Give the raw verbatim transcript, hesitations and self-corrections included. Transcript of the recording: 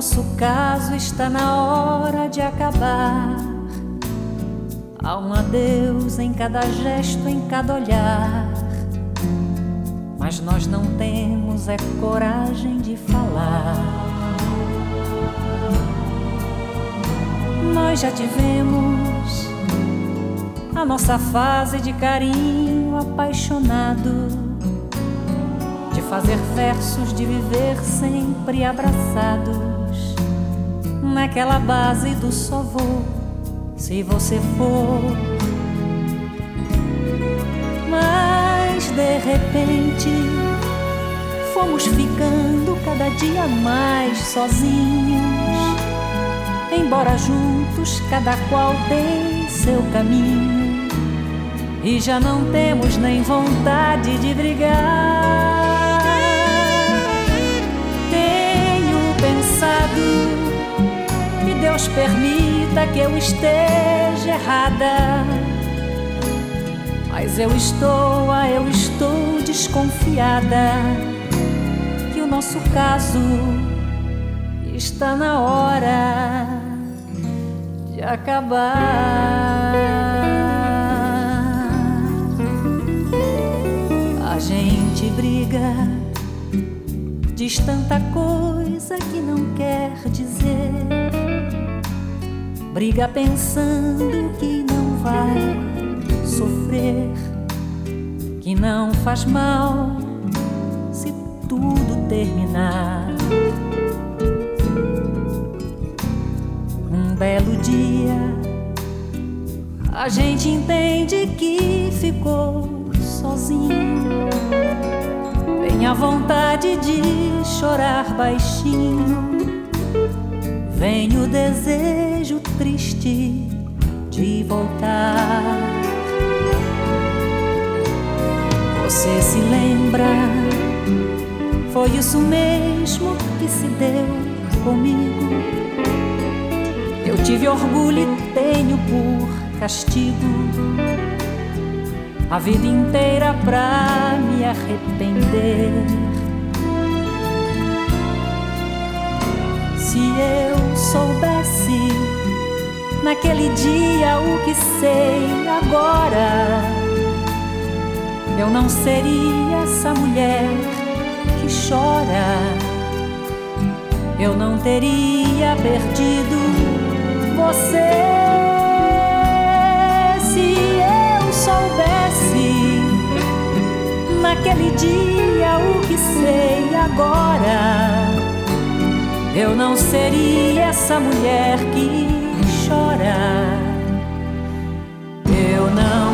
nosso caso está na hora de acabar. Há um adeus em cada gesto, em cada olhar, mas nós não temos é coragem de falar. Nós já tivemos a nossa fase de carinho apaixonado, de fazer versos, de viver sempre abraçados, naquela base do só vou se você for. Mas de repente fomos ficando cada dia mais sozinhos, embora juntos cada qual tem seu caminho, e já não temos nem vontade de brigar. Tenho pensado que Deus permita que eu esteja errada, mas eu estou, ah, eu estou desconfiada que o nosso caso está na hora de acabar. A gente briga, diz tanta coisa que não quer dizer, briga pensando que não vai sofrer, que não faz mal se tudo terminar. Um belo dia a gente entende que ficou sozinho, vem a vontade de chorar baixinho, vem o desejo triste de voltar. Você se lembra? Foi isso mesmo que se deu comigo. Eu tive orgulho e tenho por castigo a vida inteira pra me arrepender. Se eu soubesse naquele dia o que sei agora, eu não seria essa mulher que chora, eu não teria perdido você. Se eu soubesse naquele dia o que sei agora, eu não seria essa mulher que chora, eu não